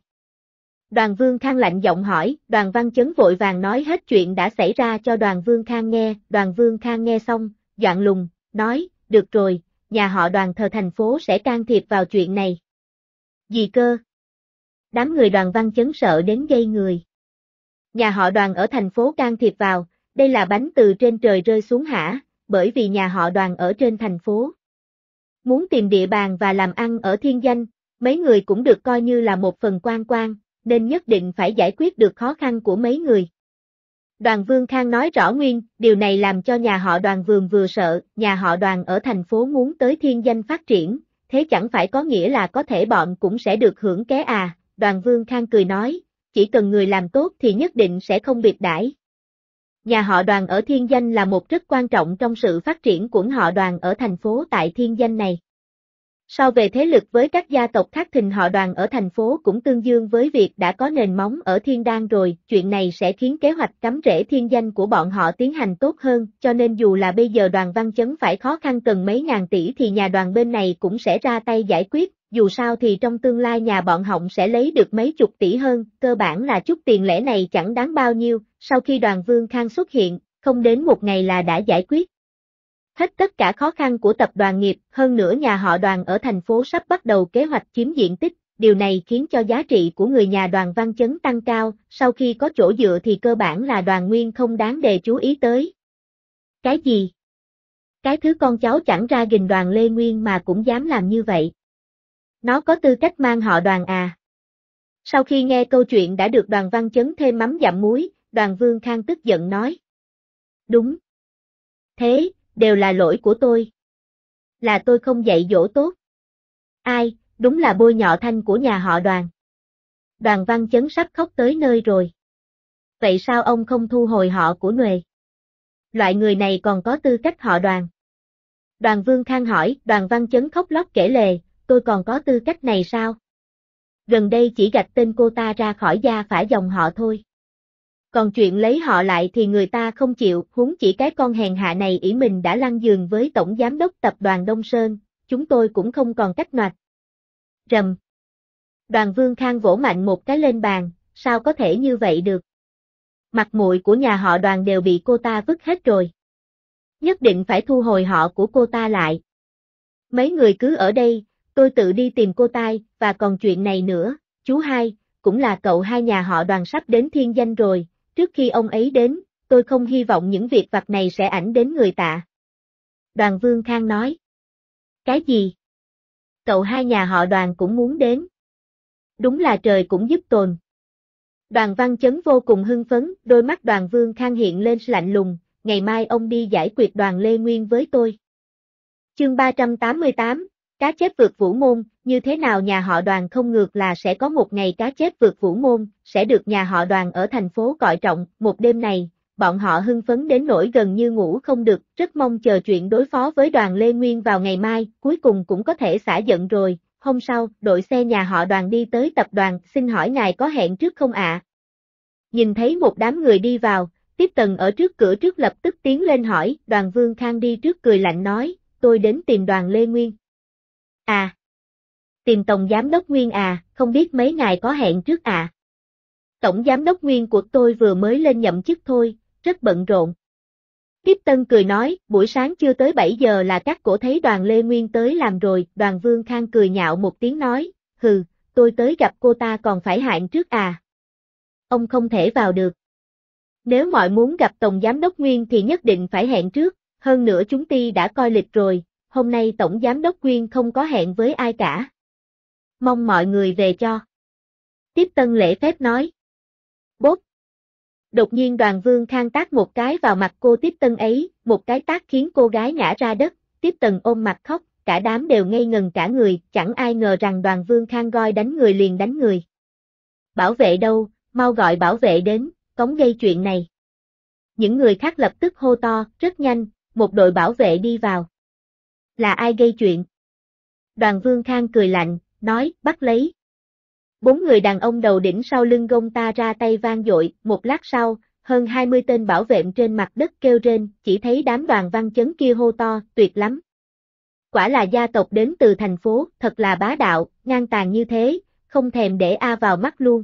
Đoàn Vương Khang lạnh giọng hỏi, Đoàn Văn Chấn vội vàng nói hết chuyện đã xảy ra cho Đoàn Vương Khang nghe, Đoàn Vương Khang nghe xong, giận lùng, nói, được rồi, nhà họ Đoàn thờ thành phố sẽ can thiệp vào chuyện này. Gì cơ? Đám người Đoàn Văn Chấn sợ đến gây người. Nhà họ Đoàn ở thành phố can thiệp vào, đây là bánh từ trên trời rơi xuống hả, bởi vì nhà họ Đoàn ở trên thành phố. Muốn tìm địa bàn và làm ăn ở thiên danh, mấy người cũng được coi như là một phần quan, nên nhất định phải giải quyết được khó khăn của mấy người. Đoàn Vương Khang nói rõ nguyên, điều này làm cho nhà họ Đoàn vừa sợ, nhà họ Đoàn ở thành phố muốn tới thiên danh phát triển, thế chẳng phải có nghĩa là có thể bọn cũng sẽ được hưởng ké à, Đoàn Vương Khang cười nói, chỉ cần người làm tốt thì nhất định sẽ không biệt đãi. Nhà họ Đoàn ở thiên danh là một rất quan trọng trong sự phát triển của họ Đoàn ở thành phố tại thiên danh này. So về thế lực với các gia tộc khác thì họ Đoàn ở thành phố cũng tương đương với việc đã có nền móng ở Thiên Đan rồi, chuyện này sẽ khiến kế hoạch cắm rễ thiên danh của bọn họ tiến hành tốt hơn, cho nên dù là bây giờ Đoàn Văn Chấn phải khó khăn cần mấy ngàn tỷ thì nhà Đoàn bên này cũng sẽ ra tay giải quyết, dù sao thì trong tương lai nhà bọn họ sẽ lấy được mấy chục tỷ hơn, cơ bản là chút tiền lẻ này chẳng đáng bao nhiêu, sau khi Đoàn Vương Khang xuất hiện, không đến một ngày là đã giải quyết hết tất cả khó khăn của tập đoàn nghiệp, hơn nữa nhà họ Đoàn ở thành phố sắp bắt đầu kế hoạch chiếm diện tích, điều này khiến cho giá trị của người nhà Đoàn Văn Chấn tăng cao, sau khi có chỗ dựa thì cơ bản là Đoàn Nguyên không đáng để chú ý tới. Cái gì? Cái thứ con cháu chẳng ra gìn Đoàn Lê Nguyên mà cũng dám làm như vậy. Nó có tư cách mang họ Đoàn à? Sau khi nghe câu chuyện đã được Đoàn Văn Chấn thêm mắm dặm muối, Đoàn Vương Khang tức giận nói. Đúng. Thế, đều là lỗi của tôi. Là tôi không dạy dỗ tốt. Ai, đúng là bôi nhọ thanh của nhà họ Đoàn. Đoàn Văn Chấn sắp khóc tới nơi rồi. Vậy sao ông không thu hồi họ của Nhuệ? Loại người này còn có tư cách họ Đoàn. Đoàn Vương Khang hỏi, Đoàn Văn Chấn khóc lóc kể lể, tôi còn có tư cách này sao? Gần đây chỉ gạch tên cô ta ra khỏi gia phả dòng họ thôi. Còn chuyện lấy họ lại thì người ta không chịu, huống chỉ cái con hèn hạ này ỷ mình đã lăn giường với tổng giám đốc tập đoàn Đông Sơn, chúng tôi cũng không còn cách noạt. Rầm. Đoàn Vương Khang vỗ mạnh một cái lên bàn, sao có thể như vậy được? Mặt mũi của nhà họ Đoàn đều bị cô ta vứt hết rồi. Nhất định phải thu hồi họ của cô ta lại. Mấy người cứ ở đây, tôi tự đi tìm cô ta, và còn chuyện này nữa, chú hai, cũng là cậu hai nhà họ Đoàn sắp đến thiên danh rồi. Trước khi ông ấy đến, tôi không hy vọng những việc vặt này sẽ ảnh đến người tạ. Đoàn Vương Khang nói. Cái gì? Cậu hai nhà họ Đoàn cũng muốn đến. Đúng là trời cũng giúp tồn. Đoàn Văn Chấn vô cùng hưng phấn, đôi mắt Đoàn Vương Khang hiện lên lạnh lùng, ngày mai ông đi giải quyết Đoàn Lê Nguyên với tôi. Chương 388, cá chép vượt vũ môn, như thế nào nhà họ Đoàn không ngược là sẽ có một ngày cá chép vượt vũ môn, sẽ được nhà họ Đoàn ở thành phố coi trọng, một đêm này, bọn họ hưng phấn đến nỗi gần như ngủ không được, rất mong chờ chuyện đối phó với Đoàn Lê Nguyên vào ngày mai, cuối cùng cũng có thể xả giận rồi. Hôm sau, đội xe nhà họ Đoàn đi tới tập đoàn, xin hỏi ngài có hẹn trước không ạ? Nhìn thấy một đám người đi vào, Tiếp Tần ở trước cửa trước lập tức tiến lên hỏi, Đoàn Vương Khang đi trước cười lạnh nói, tôi đến tìm Đoàn Lê Nguyên. À, tìm Tổng Giám đốc Nguyên à, không biết mấy ngài có hẹn trước à? Tổng Giám đốc Nguyên của tôi vừa mới lên nhậm chức thôi, rất bận rộn. Tiếp Tân cười nói, buổi sáng chưa tới 7 giờ là các cổ thấy đoàn Lê Nguyên tới làm rồi, đoàn Vương Khang cười nhạo một tiếng nói, hừ, tôi tới gặp cô ta còn phải hẹn trước à. Ông không thể vào được. Nếu mọi muốn gặp Tổng Giám đốc Nguyên thì nhất định phải hẹn trước, hơn nữa chúng ti đã coi lịch rồi, hôm nay Tổng Giám đốc Nguyên không có hẹn với ai cả. Mong mọi người về cho. Tiếp Tân lễ phép nói. Bốp. Đột nhiên đoàn Vương Khang tát một cái vào mặt cô Tiếp Tân ấy, một cái tát khiến cô gái ngã ra đất, Tiếp Tân ôm mặt khóc, cả đám đều ngây ngần cả người, chẳng ai ngờ rằng đoàn Vương Khang gọi đánh người liền đánh người. Bảo vệ đâu, mau gọi bảo vệ đến, cóng gây chuyện này. Những người khác lập tức hô to, rất nhanh, một đội bảo vệ đi vào. Là ai gây chuyện? Đoàn Vương Khang cười lạnh, nói, bắt lấy. 4 người đàn ông đầu đỉnh sau lưng gông ta ra tay vang dội, một lát sau, hơn 20 tên bảo vệ trên mặt đất kêu rên, chỉ thấy đám Đoàn Văn Chấn kia hô to, tuyệt lắm. Quả là gia tộc đến từ thành phố, thật là bá đạo, ngang tàn như thế, không thèm để vào mắt luôn.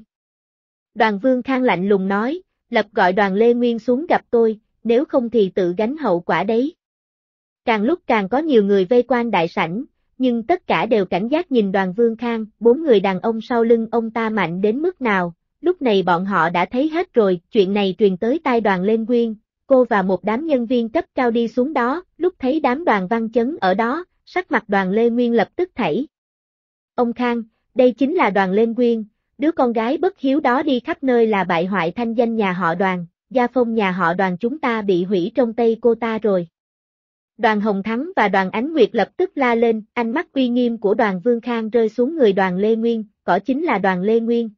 Đoàn Vương Khang lạnh lùng nói, lập gọi đoàn Lê Nguyên xuống gặp tôi, nếu không thì tự gánh hậu quả đấy. Càng lúc càng có nhiều người vây quanh đại sảnh, nhưng tất cả đều cảnh giác nhìn đoàn Vương Khang, 4 người đàn ông sau lưng ông ta mạnh đến mức nào, lúc này bọn họ đã thấy hết rồi, chuyện này truyền tới tai đoàn Lê Nguyên, cô và một đám nhân viên cấp cao đi xuống đó, lúc thấy đám Đoàn Văn Chấn ở đó, sắc mặt đoàn Lê Nguyên lập tức thảy. Ông Khang, đây chính là đoàn Lê Nguyên, đứa con gái bất hiếu đó đi khắp nơi là bại hoại thanh danh nhà họ Đoàn, gia phong nhà họ Đoàn chúng ta bị hủy trong tay cô ta rồi. Đoàn Hồng Thắng và đoàn Ánh Nguyệt lập tức la lên, ánh mắt uy nghiêm của đoàn Vương Khang rơi xuống người đoàn Lê Nguyên, có chính là đoàn Lê Nguyên.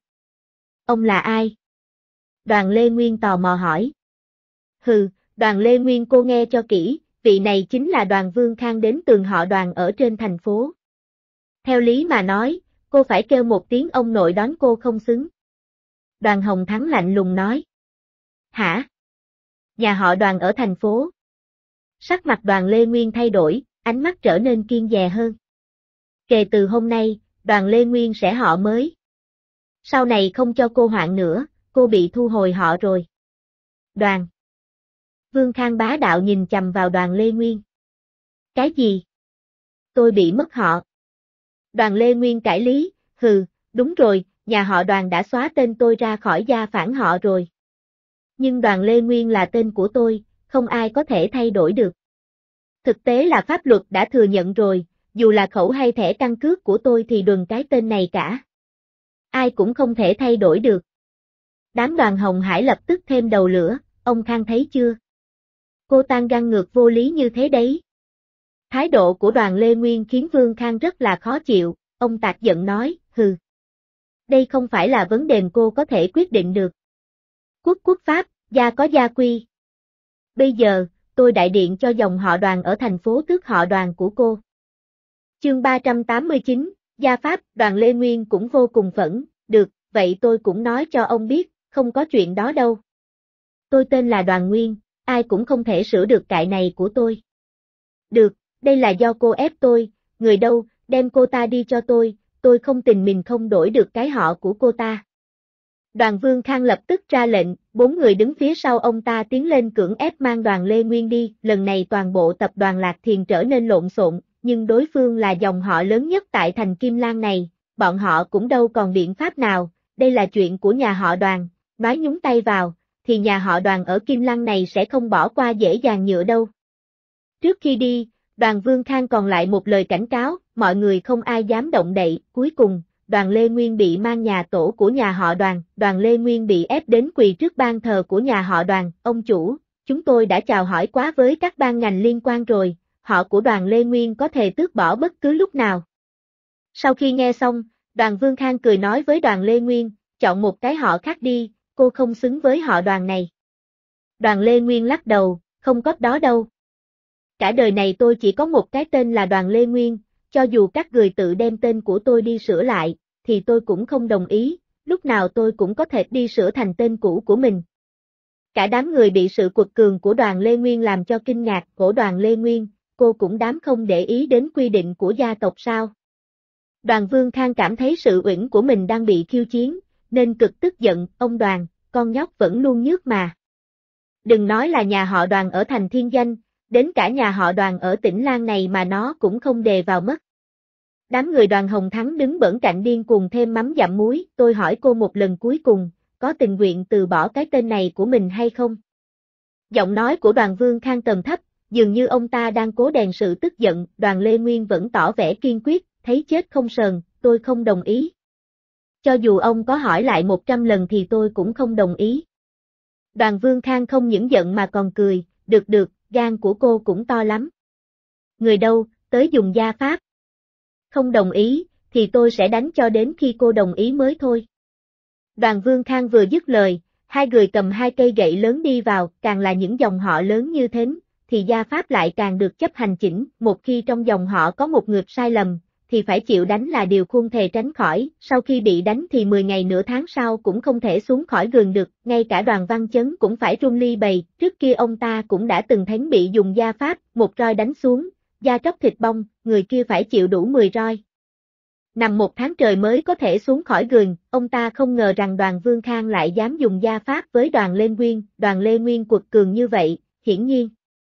Ông là ai? Đoàn Lê Nguyên tò mò hỏi. Hừ, đoàn Lê Nguyên cô nghe cho kỹ, vị này chính là đoàn Vương Khang đến tường họ đoàn ở trên thành phố. Theo lý mà nói, cô phải kêu một tiếng ông nội đón cô không xứng. Đoàn Hồng Thắng lạnh lùng nói. Hả? Nhà họ đoàn ở thành phố. Sắc mặt đoàn Lê Nguyên thay đổi, ánh mắt trở nên kiên dè hơn. Kể từ hôm nay, đoàn Lê Nguyên sẽ họ mới. Sau này không cho cô hoạn nữa, cô bị thu hồi họ rồi. Đoàn. Vương Khang bá đạo nhìn chằm vào đoàn Lê Nguyên. Cái gì? Tôi bị mất họ. Đoàn Lê Nguyên cãi lý, hừ, đúng rồi, nhà họ đoàn đã xóa tên tôi ra khỏi gia phản họ rồi. Nhưng đoàn Lê Nguyên là tên của tôi, không ai có thể thay đổi được. Thực tế là pháp luật đã thừa nhận rồi, dù là khẩu hay thẻ căn cước của tôi thì đừng cái tên này cả. Ai cũng không thể thay đổi được. Đám đoàn Hồng Hải lập tức thêm đầu lửa, ông Khang thấy chưa? Cô tan găng ngược vô lý như thế đấy. Thái độ của đoàn Lê Nguyên khiến Vương Khang rất là khó chịu, ông tạt giận nói, hừ. Đây không phải là vấn đề cô có thể quyết định được. Quốc quốc pháp, gia có gia quy. Bây giờ, tôi đại điện cho dòng họ đoàn ở thành phố tước họ đoàn của cô. Chương 389, gia pháp, đoàn Lê Nguyên cũng vô cùng phẫn, được, vậy tôi cũng nói cho ông biết, không có chuyện đó đâu. Tôi tên là Đoàn Nguyên, ai cũng không thể sửa được cại này của tôi. Được, đây là do cô ép tôi, người đâu, đem cô ta đi cho tôi không tình mình không đổi được cái họ của cô ta. Đoàn Vương Khang lập tức ra lệnh, 4 người đứng phía sau ông ta tiến lên cưỡng ép mang đoàn Lê Nguyên đi, lần này toàn bộ tập đoàn Lạc Thiền trở nên lộn xộn, nhưng đối phương là dòng họ lớn nhất tại thành Kim Lan này, bọn họ cũng đâu còn biện pháp nào, đây là chuyện của nhà họ đoàn, nói nhúng tay vào, thì nhà họ đoàn ở Kim Lan này sẽ không bỏ qua dễ dàng nhựa đâu. Trước khi đi, đoàn Vương Khang còn lại một lời cảnh cáo, mọi người không ai dám động đậy, cuối cùng, đoàn Lê Nguyên bị mang nhà tổ của nhà họ đoàn Lê Nguyên bị ép đến quỳ trước ban thờ của nhà họ đoàn, ông chủ, chúng tôi đã chào hỏi quá với các ban ngành liên quan rồi, họ của đoàn Lê Nguyên có thể tước bỏ bất cứ lúc nào. Sau khi nghe xong, đoàn Vương Khang cười nói với đoàn Lê Nguyên, chọn một cái họ khác đi, cô không xứng với họ đoàn này. Đoàn Lê Nguyên lắc đầu, không có đó đâu. Cả đời này tôi chỉ có một cái tên là đoàn Lê Nguyên, cho dù các người tự đem tên của tôi đi sửa lại, thì tôi cũng không đồng ý, lúc nào tôi cũng có thể đi sửa thành tên cũ của mình. Cả đám người bị sự quật cường của đoàn Lê Nguyên làm cho kinh ngạc, của đoàn Lê Nguyên, cô cũng dám không để ý đến quy định của gia tộc sao. Đoàn Vương Khang cảm thấy sự uy của mình đang bị khiêu chiến, nên cực tức giận, ông đoàn, con nhóc vẫn luôn nhước mà. Đừng nói là nhà họ Đoàn ở thành Thiên Danh, đến cả nhà họ Đoàn ở tỉnh Lan này mà nó cũng không đề vào mất. Đám người Đoàn Hồng Thắng đứng bỡn cạnh điên cuồng thêm mắm dặm muối, tôi hỏi cô một lần cuối cùng, có tình nguyện từ bỏ cái tên này của mình hay không? Giọng nói của Đoàn Vương Khang trầm thấp, dường như ông ta đang cố đèn sự tức giận, Đoàn Lê Nguyên vẫn tỏ vẻ kiên quyết, thấy chết không sờn, tôi không đồng ý. Cho dù ông có hỏi lại 100 lần thì tôi cũng không đồng ý. Đoàn Vương Khang không những giận mà còn cười, được, gan của cô cũng to lắm. Người đâu, tới dùng gia pháp. Không đồng ý, thì tôi sẽ đánh cho đến khi cô đồng ý mới thôi. Đoàn Vương Khang vừa dứt lời, hai người cầm hai cây gậy lớn đi vào, càng là những dòng họ lớn như thế, thì gia pháp lại càng được chấp hành chỉnh, một khi trong dòng họ có một người sai lầm, thì phải chịu đánh là điều không thể tránh khỏi, sau khi bị đánh thì 10 ngày nửa tháng sau cũng không thể xuống khỏi giường được, ngay cả Đoàn Văn Chấn cũng phải run ly bầy, trước kia ông ta cũng đã từng thấy bị dùng gia pháp, một roi đánh xuống, da tróc thịt bong, người kia phải chịu đủ 10 roi. Nằm 1 tháng trời mới có thể xuống khỏi giường, ông ta không ngờ rằng Đoàn Vương Khang lại dám dùng gia pháp với Đoàn Lê Nguyên quật cường như vậy, hiển nhiên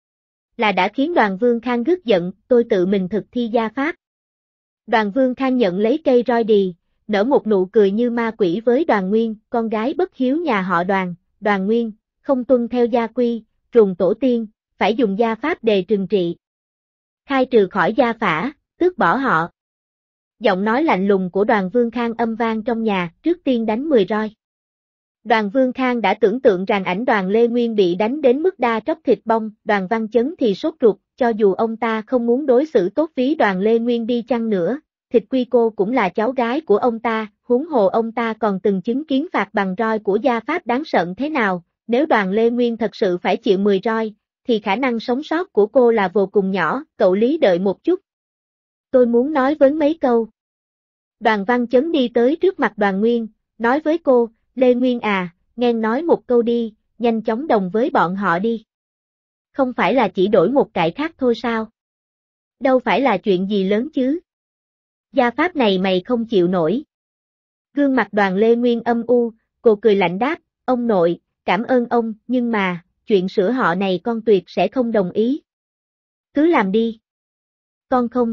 là đã khiến Đoàn Vương Khang rất giận, tôi tự mình thực thi gia pháp. Đoàn Vương Khang nhận lấy cây roi đì, nở một nụ cười như ma quỷ với Đoàn Nguyên, con gái bất hiếu nhà họ Đoàn Nguyên, không tuân theo gia quy, trùng tổ tiên, phải dùng gia pháp đề trừng trị. Khai trừ khỏi gia phả, tước bỏ họ. Giọng nói lạnh lùng của Đoàn Vương Khang âm vang trong nhà, trước tiên đánh 10 roi. Đoàn Vương Khang đã tưởng tượng rằng ảnh Đoàn Lê Nguyên bị đánh đến mức da tróc thịt bong, Đoàn Văn Chấn thì sốt ruột, cho dù ông ta không muốn đối xử tốt với Đoàn Lê Nguyên đi chăng nữa, Thịt Quy cô cũng là cháu gái của ông ta, huống hồ ông ta còn từng chứng kiến phạt bằng roi của gia pháp đáng sợ thế nào, nếu Đoàn Lê Nguyên thật sự phải chịu 10 roi, thì khả năng sống sót của cô là vô cùng nhỏ, cậu Lý đợi một chút. Tôi muốn nói với mấy câu. Đoàn Văn Chấn đi tới trước mặt Đoàn Nguyên, nói với cô, Lê Nguyên à, nghe nói một câu đi, nhanh chóng đồng với bọn họ đi. Không phải là chỉ đổi một cải khác thôi sao? Đâu phải là chuyện gì lớn chứ? Gia pháp này mày không chịu nổi. Gương mặt Đoàn Lê Nguyên âm u, cô cười lạnh đáp, ông nội, cảm ơn ông, nhưng mà, chuyện sửa họ này con tuyệt sẽ không đồng ý. Cứ làm đi. Con không.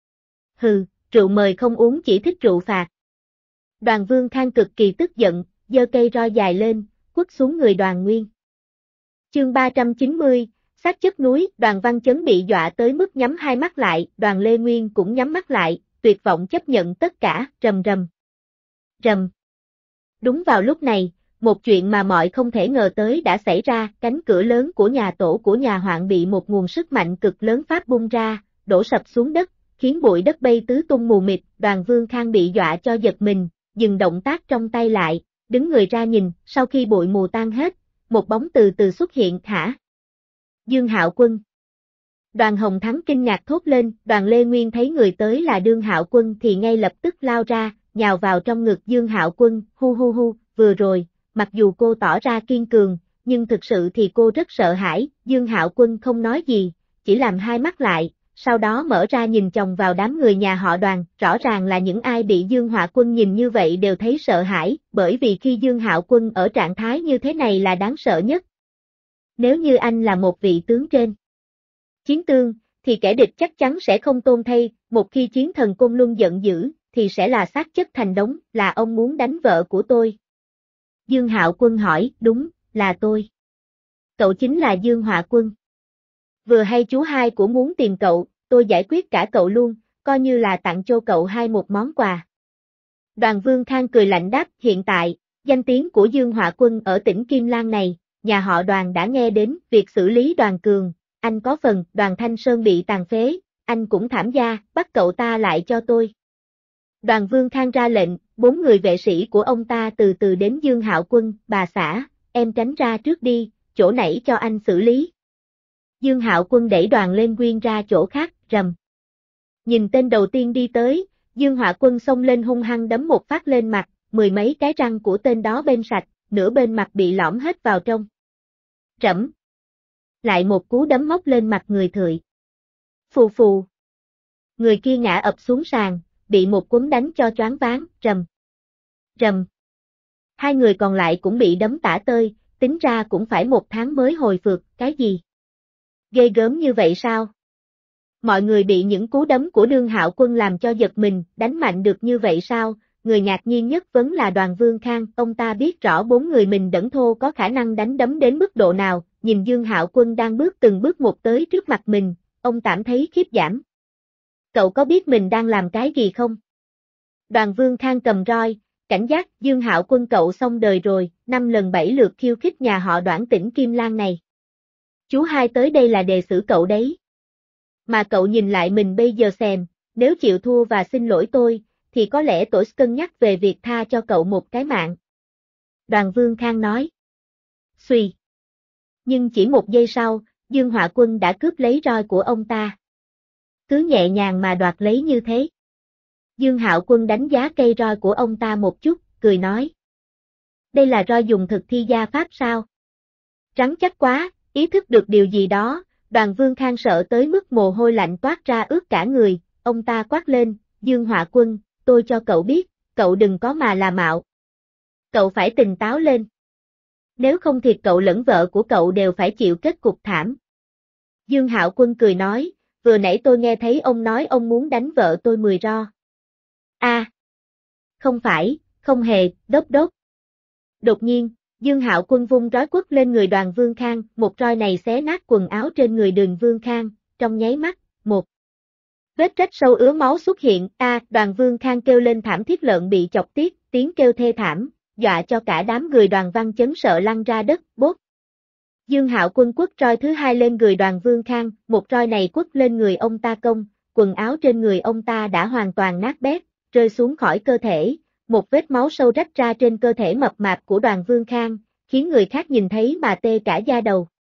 Hừ, rượu mời không uống chỉ thích rượu phạt. Đoàn Vương Khang cực kỳ tức giận, giơ cây roi dài lên, quất xuống người Đoàn Nguyên. Chương 390, xác chất núi, Đoàn Văn Chấn bị dọa tới mức nhắm hai mắt lại, Đoàn Lê Nguyên cũng nhắm mắt lại, tuyệt vọng chấp nhận tất cả, rầm rầm. Rầm. Đúng vào lúc này, một chuyện mà mọi không thể ngờ tới đã xảy ra, cánh cửa lớn của nhà tổ của nhà Hoạn bị một nguồn sức mạnh cực lớn phát bung ra, đổ sập xuống đất, khiến bụi đất bay tứ tung mù mịt, Đoàn Vương Khang bị dọa cho giật mình, dừng động tác trong tay lại, đứng người ra nhìn, sau khi bụi mù tan hết, một bóng từ từ xuất hiện, hả? Dương Hạo Quân. Đoàn Hồng Thắng kinh ngạc thốt lên, Đoàn Lê Nguyên thấy người tới là Dương Hạo Quân thì ngay lập tức lao ra, nhào vào trong ngực Dương Hạo Quân, hu, vừa rồi, mặc dù cô tỏ ra kiên cường, nhưng thực sự thì cô rất sợ hãi, Dương Hạo Quân không nói gì, chỉ làm hai mắt lại, sau đó mở ra nhìn chồng vào đám người nhà họ Đoàn, rõ ràng là những ai bị Dương Hạo Quân nhìn như vậy đều thấy sợ hãi, bởi vì khi Dương Hạo Quân ở trạng thái như thế này là đáng sợ nhất. Nếu như anh là một vị tướng trên chiến tương, thì kẻ địch chắc chắn sẽ không tôn thay, một khi chiến thần Côn Luân giận dữ, thì sẽ là xác chất thành đống, là ông muốn đánh vợ của tôi. Dương Hạo Quân hỏi, đúng, là tôi. Cậu chính là Dương Hạo Quân. Vừa hay chú hai của muốn tìm cậu, tôi giải quyết cả cậu luôn, coi như là tặng cho cậu hai một món quà. Đoàn Vương Khang cười lạnh đáp, hiện tại, danh tiếng của Dương Hạo Quân ở tỉnh Kim Lan này, nhà họ Đoàn đã nghe đến việc xử lý Đoàn Cường, anh có phần, Đoàn Thanh Sơn bị tàn phế, anh cũng thảm gia, bắt cậu ta lại cho tôi. Đoàn Vương Khang ra lệnh, 4 người vệ sĩ của ông ta từ từ đến Dương Hạo Quân, bà xã, em tránh ra trước đi, chỗ nãy cho anh xử lý. Dương Hạo Quân đẩy Đoàn Lê Nguyên ra chỗ khác, rầm. Nhìn tên đầu tiên đi tới, Dương Hạo Quân xông lên hung hăng đấm một phát lên mặt, 10 mấy cái răng của tên đó bên sạch, nửa bên mặt bị lõm hết vào trong. Rẫm. Lại một cú đấm móc lên mặt người thụy. Phù phù. Người kia ngã ập xuống sàn, bị một cú đánh cho choáng váng, rầm. Rầm. Hai người còn lại cũng bị đấm tả tơi, tính ra cũng phải 1 tháng mới hồi phục, cái gì? Ghê gớm như vậy sao? Mọi người bị những cú đấm của Đương Hạo Quân làm cho giật mình, đánh mạnh được như vậy sao? Người ngạc nhiên nhất vẫn là Đoàn Vương Khang, ông ta biết rõ 4 người mình đẫn thô có khả năng đánh đấm đến mức độ nào, nhìn Dương Hạo Quân đang bước từng bước một tới trước mặt mình, ông cảm thấy khiếp đảm. Cậu có biết mình đang làm cái gì không? Đoàn Vương Khang cầm roi, cảnh giác, Dương Hạo Quân cậu xong đời rồi, 5 lần 7 lượt khiêu khích nhà họ Đoản tỉnh Kim Lan này. Chú hai tới đây là đề xử cậu đấy. Mà cậu nhìn lại mình bây giờ xem, nếu chịu thua và xin lỗi tôi, thì có lẽ tôi cân nhắc về việc tha cho cậu một cái mạng. Đoàn Vương Khang nói. Xuy. Nhưng chỉ 1 giây sau, Dương Hạo Quân đã cướp lấy roi của ông ta. Cứ nhẹ nhàng mà đoạt lấy như thế. Dương Hạo Quân đánh giá cây roi của ông ta một chút, cười nói. Đây là roi dùng thực thi gia pháp sao? Rắn chắc quá, ý thức được điều gì đó, Đoàn Vương Khang sợ tới mức mồ hôi lạnh toát ra ướt cả người, ông ta quát lên, Dương Hạo Quân, tôi cho cậu biết, cậu đừng có mà là mạo. Cậu phải tỉnh táo lên. Nếu không thiệt cậu lẫn vợ của cậu đều phải chịu kết cục thảm. Dương Hạo Quân cười nói, vừa nãy tôi nghe thấy ông nói ông muốn đánh vợ tôi 10 ro. Không phải, không hề, đốc đốc. Đột nhiên, Dương Hạo Quân vung roi quất lên người Đoàn Vương Khang, một roi này xé nát quần áo trên người Đường Vương Khang, trong nháy mắt, một vết rách sâu ứa máu xuất hiện, Đoàn Vương Khang kêu lên thảm thiết, lợn bị chọc tiết, tiếng kêu thê thảm, dọa cho cả đám người Đoàn Văn Chấn sợ lăn ra đất, bốp. Dương Hạo Quân quất roi thứ 2 lên người Đoàn Vương Khang, một roi này quất lên người ông ta công, quần áo trên người ông ta đã hoàn toàn nát bét, rơi xuống khỏi cơ thể, một vết máu sâu rách ra trên cơ thể mập mạp của Đoàn Vương Khang, khiến người khác nhìn thấy mà tê cả da đầu.